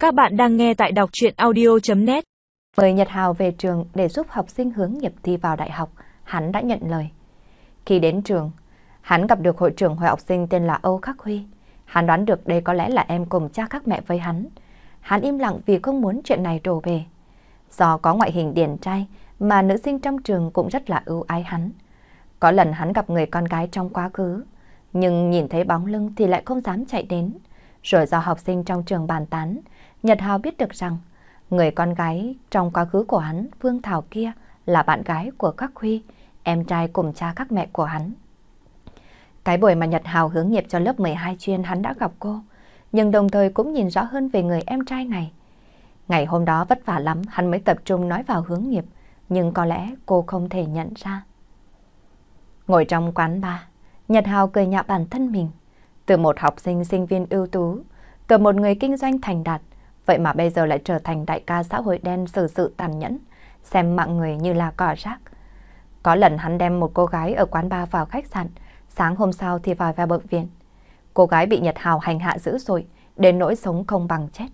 Các bạn đang nghe tại đọc truyện audio.net. Mời Nhật Hào về trường để giúp học sinh hướng nghiệp thi vào đại học, hắn đã nhận lời. Khi đến trường, hắn gặp được hội trưởng hội học sinh tên là Âu Khắc Huy. Hắn đoán được đây có lẽ là em cùng cha khác mẹ với hắn. Hắn im lặng vì không muốn chuyện này đổ bể. Do có ngoại hình điển trai mà nữ sinh trong trường cũng rất là ưu ái hắn. Có lần hắn gặp người con gái trong quá khứ, nhưng nhìn thấy bóng lưng thì lại không dám chạy đến. Rồi do học sinh trong trường bàn tán, Nhật Hào biết được rằng người con gái trong quá khứ của hắn, Phương Thảo kia, là bạn gái của Khắc Huy, em trai cùng cha khác mẹ của hắn. Cái buổi mà Nhật Hào hướng nghiệp cho lớp 12 chuyên hắn đã gặp cô, nhưng đồng thời cũng nhìn rõ hơn về người em trai này. Ngày hôm đó vất vả lắm hắn mới tập trung nói vào hướng nghiệp, nhưng có lẽ cô không thể nhận ra. Ngồi trong quán bar, Nhật Hào cười nhạo bản thân mình. Từ một học sinh sinh viên ưu tú, từ một người kinh doanh thành đạt, vậy mà bây giờ lại trở thành đại ca xã hội đen xử sự tàn nhẫn, xem mạng người như là cỏ rác. Có lần hắn đem một cô gái ở quán bar vào khách sạn, sáng hôm sau thì vào bệnh viện. Cô gái bị Nhật Hào hành hạ dữ dội, đến nỗi sống không bằng chết.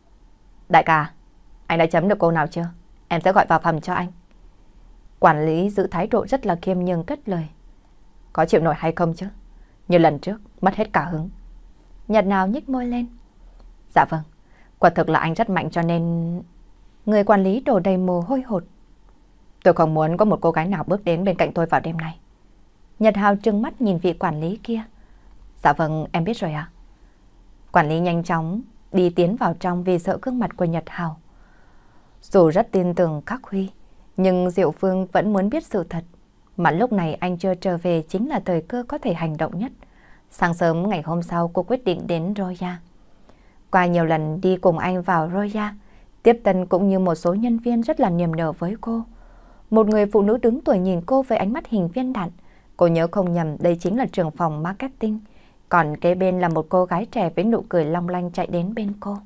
Đại ca, anh đã chấm được cô nào chưa? Em sẽ gọi vào phòng cho anh. Quản lý giữ thái độ rất là khiêm nhường cất lời. Có chịu nổi hay không chứ? Như lần trước, mất hết cả hứng. Nhật Hào nhếch môi lên. Dạ vâng, quả thực là anh rất mạnh cho nên... Người quản lý đổ đầy mồ hôi hột. Tôi không muốn có một cô gái nào bước đến bên cạnh tôi vào đêm nay. Nhật Hào trừng mắt nhìn vị quản lý kia. Dạ vâng, em biết rồi ạ. Quản lý nhanh chóng đi tiến vào trong vì sợ gương mặt của Nhật Hào. Dù rất tin tưởng Khắc Huy, nhưng Diệu Phương vẫn muốn biết sự thật. Mà lúc này anh chưa trở về chính là thời cơ có thể hành động nhất. Sáng sớm ngày hôm sau cô quyết định đến Roya. Qua nhiều lần đi cùng anh vào Roya, tiếp tân cũng như một số nhân viên rất là niềm nở với cô. Một người phụ nữ đứng tuổi nhìn cô với ánh mắt hình viên đạn. Cô nhớ không nhầm đây chính là trưởng phòng marketing. Còn kế bên là một cô gái trẻ với nụ cười long lanh chạy đến bên cô.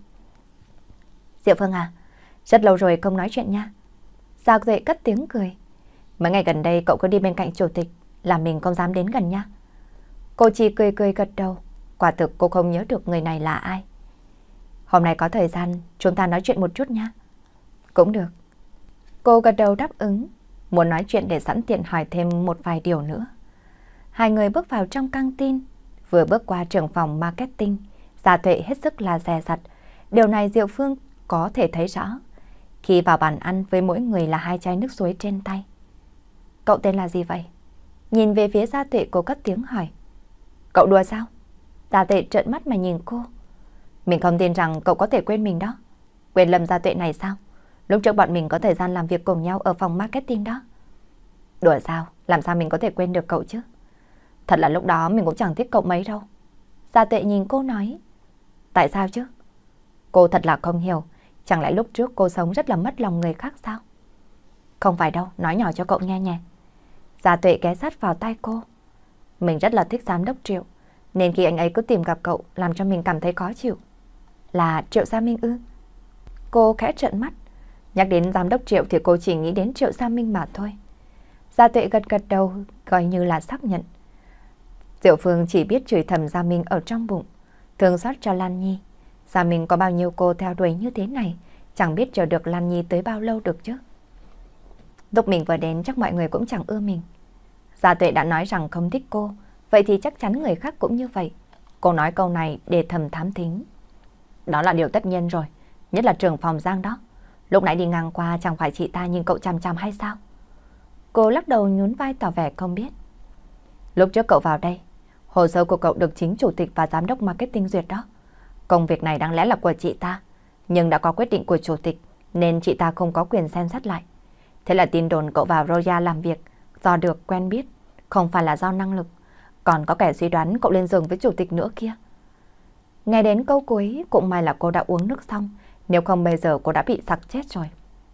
Diệu Phương à, rất lâu rồi không nói chuyện nha. Giao Duệ cất tiếng cười. Mấy ngày gần đây cậu cứ đi bên cạnh chủ tịch, làm mình không dám đến gần nha. Cô chỉ cười cười gật đầu. Quả thực cô không nhớ được người này là ai. Hôm nay có thời gian chúng ta nói chuyện một chút nha. Cũng được. Cô gật đầu đáp ứng, muốn nói chuyện để sẵn tiện hỏi thêm một vài điều nữa. Hai người bước vào trong căng tin. Vừa bước qua trưởng phòng marketing, Gia Tuệ hết sức là dè dặt. Điều này Diệu Phương có thể thấy rõ. Khi vào bàn ăn với mỗi người là 2 chai nước suối trên tay. Cậu tên là gì vậy? Nhìn về phía Gia Tuệ cô cất tiếng hỏi. Cậu đùa sao? Gia Tuệ trợn mắt mà nhìn cô. Mình không tin rằng cậu có thể quên mình đó. Quên Lâm Gia Tuệ này sao? Lúc trước bọn mình có thời gian làm việc cùng nhau ở phòng marketing đó. Đùa sao? Làm sao mình có thể quên được cậu chứ? Thật là lúc đó mình cũng chẳng thích cậu mấy đâu. Gia Tuệ nhìn cô nói. Tại sao chứ? Cô thật là không hiểu. Chẳng lẽ lúc trước cô sống rất là mất lòng người khác sao? Không phải đâu, nói nhỏ cho cậu nghe nhé. Gia Tuệ ghé sát vào tai cô. Mình rất là thích giám đốc Triệu, nên khi anh ấy cứ tìm gặp cậu làm cho mình cảm thấy khó chịu. Là Triệu Gia Minh ư? Cô khẽ trợn mắt. Nhắc đến giám đốc Triệu thì cô chỉ nghĩ đến Triệu Gia Minh mà thôi. Gia Tuệ gật gật đầu, coi như là xác nhận. Diệu Phương chỉ biết chửi thầm Gia Minh ở trong bụng, thương xót cho Lan Nhi. Gia Minh có bao nhiêu cô theo đuổi như thế này, chẳng biết chờ được Lan Nhi tới bao lâu được chứ. Lúc mình vừa đến chắc mọi người cũng chẳng ưa mình. Gia Tuệ đã nói rằng không thích cô, vậy thì chắc chắn người khác cũng như vậy. Cô nói câu này để thầm thám thính. Đó là điều tất nhiên rồi, nhất là trưởng phòng Giang đó. Lúc nãy đi ngang qua chẳng phải chị ta nhìn cậu chằm chằm hay sao? Cô lắc đầu nhún vai tỏ vẻ không biết. Lúc trước cậu vào đây, hồ sơ của cậu được chính chủ tịch và giám đốc marketing duyệt đó. Công việc này đáng lẽ là của chị ta, nhưng đã có quyết định của chủ tịch nên chị ta không có quyền xem xét lại. Thế là tin đồn cậu vào Roya làm việc do được quen biết, không phải là do năng lực. Còn có kẻ suy đoán cậu lên giường với chủ tịch nữa kia. Nghe đến câu cuối, cũng may là cô đã uống nước xong, nếu không bây giờ cô đã bị sặc chết rồi.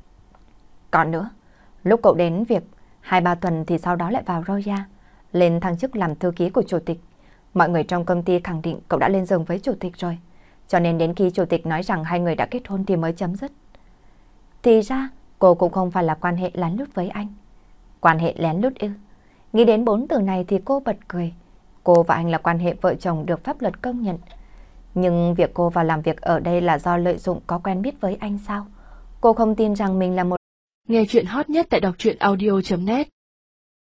Còn nữa, lúc cậu đến việc 2-3 tuần thì sau đó lại vào Roya, lên thăng chức làm thư ký của chủ tịch. Mọi người trong công ty khẳng định cậu đã lên giường với chủ tịch rồi. Cho nên đến khi chủ tịch nói rằng hai người đã kết hôn thì mới chấm dứt. Thì ra, cô cũng không phải là quan hệ lén lút với anh. Quan hệ lén lút ư? Nghĩ đến 4 từ này thì cô bật cười. Cô và anh là quan hệ vợ chồng được pháp luật công nhận. Nhưng việc cô vào làm việc ở đây là do lợi dụng có quen biết với anh sao? Cô không tin rằng mình là một... Nghe chuyện hot nhất tại đọc truyện audio.net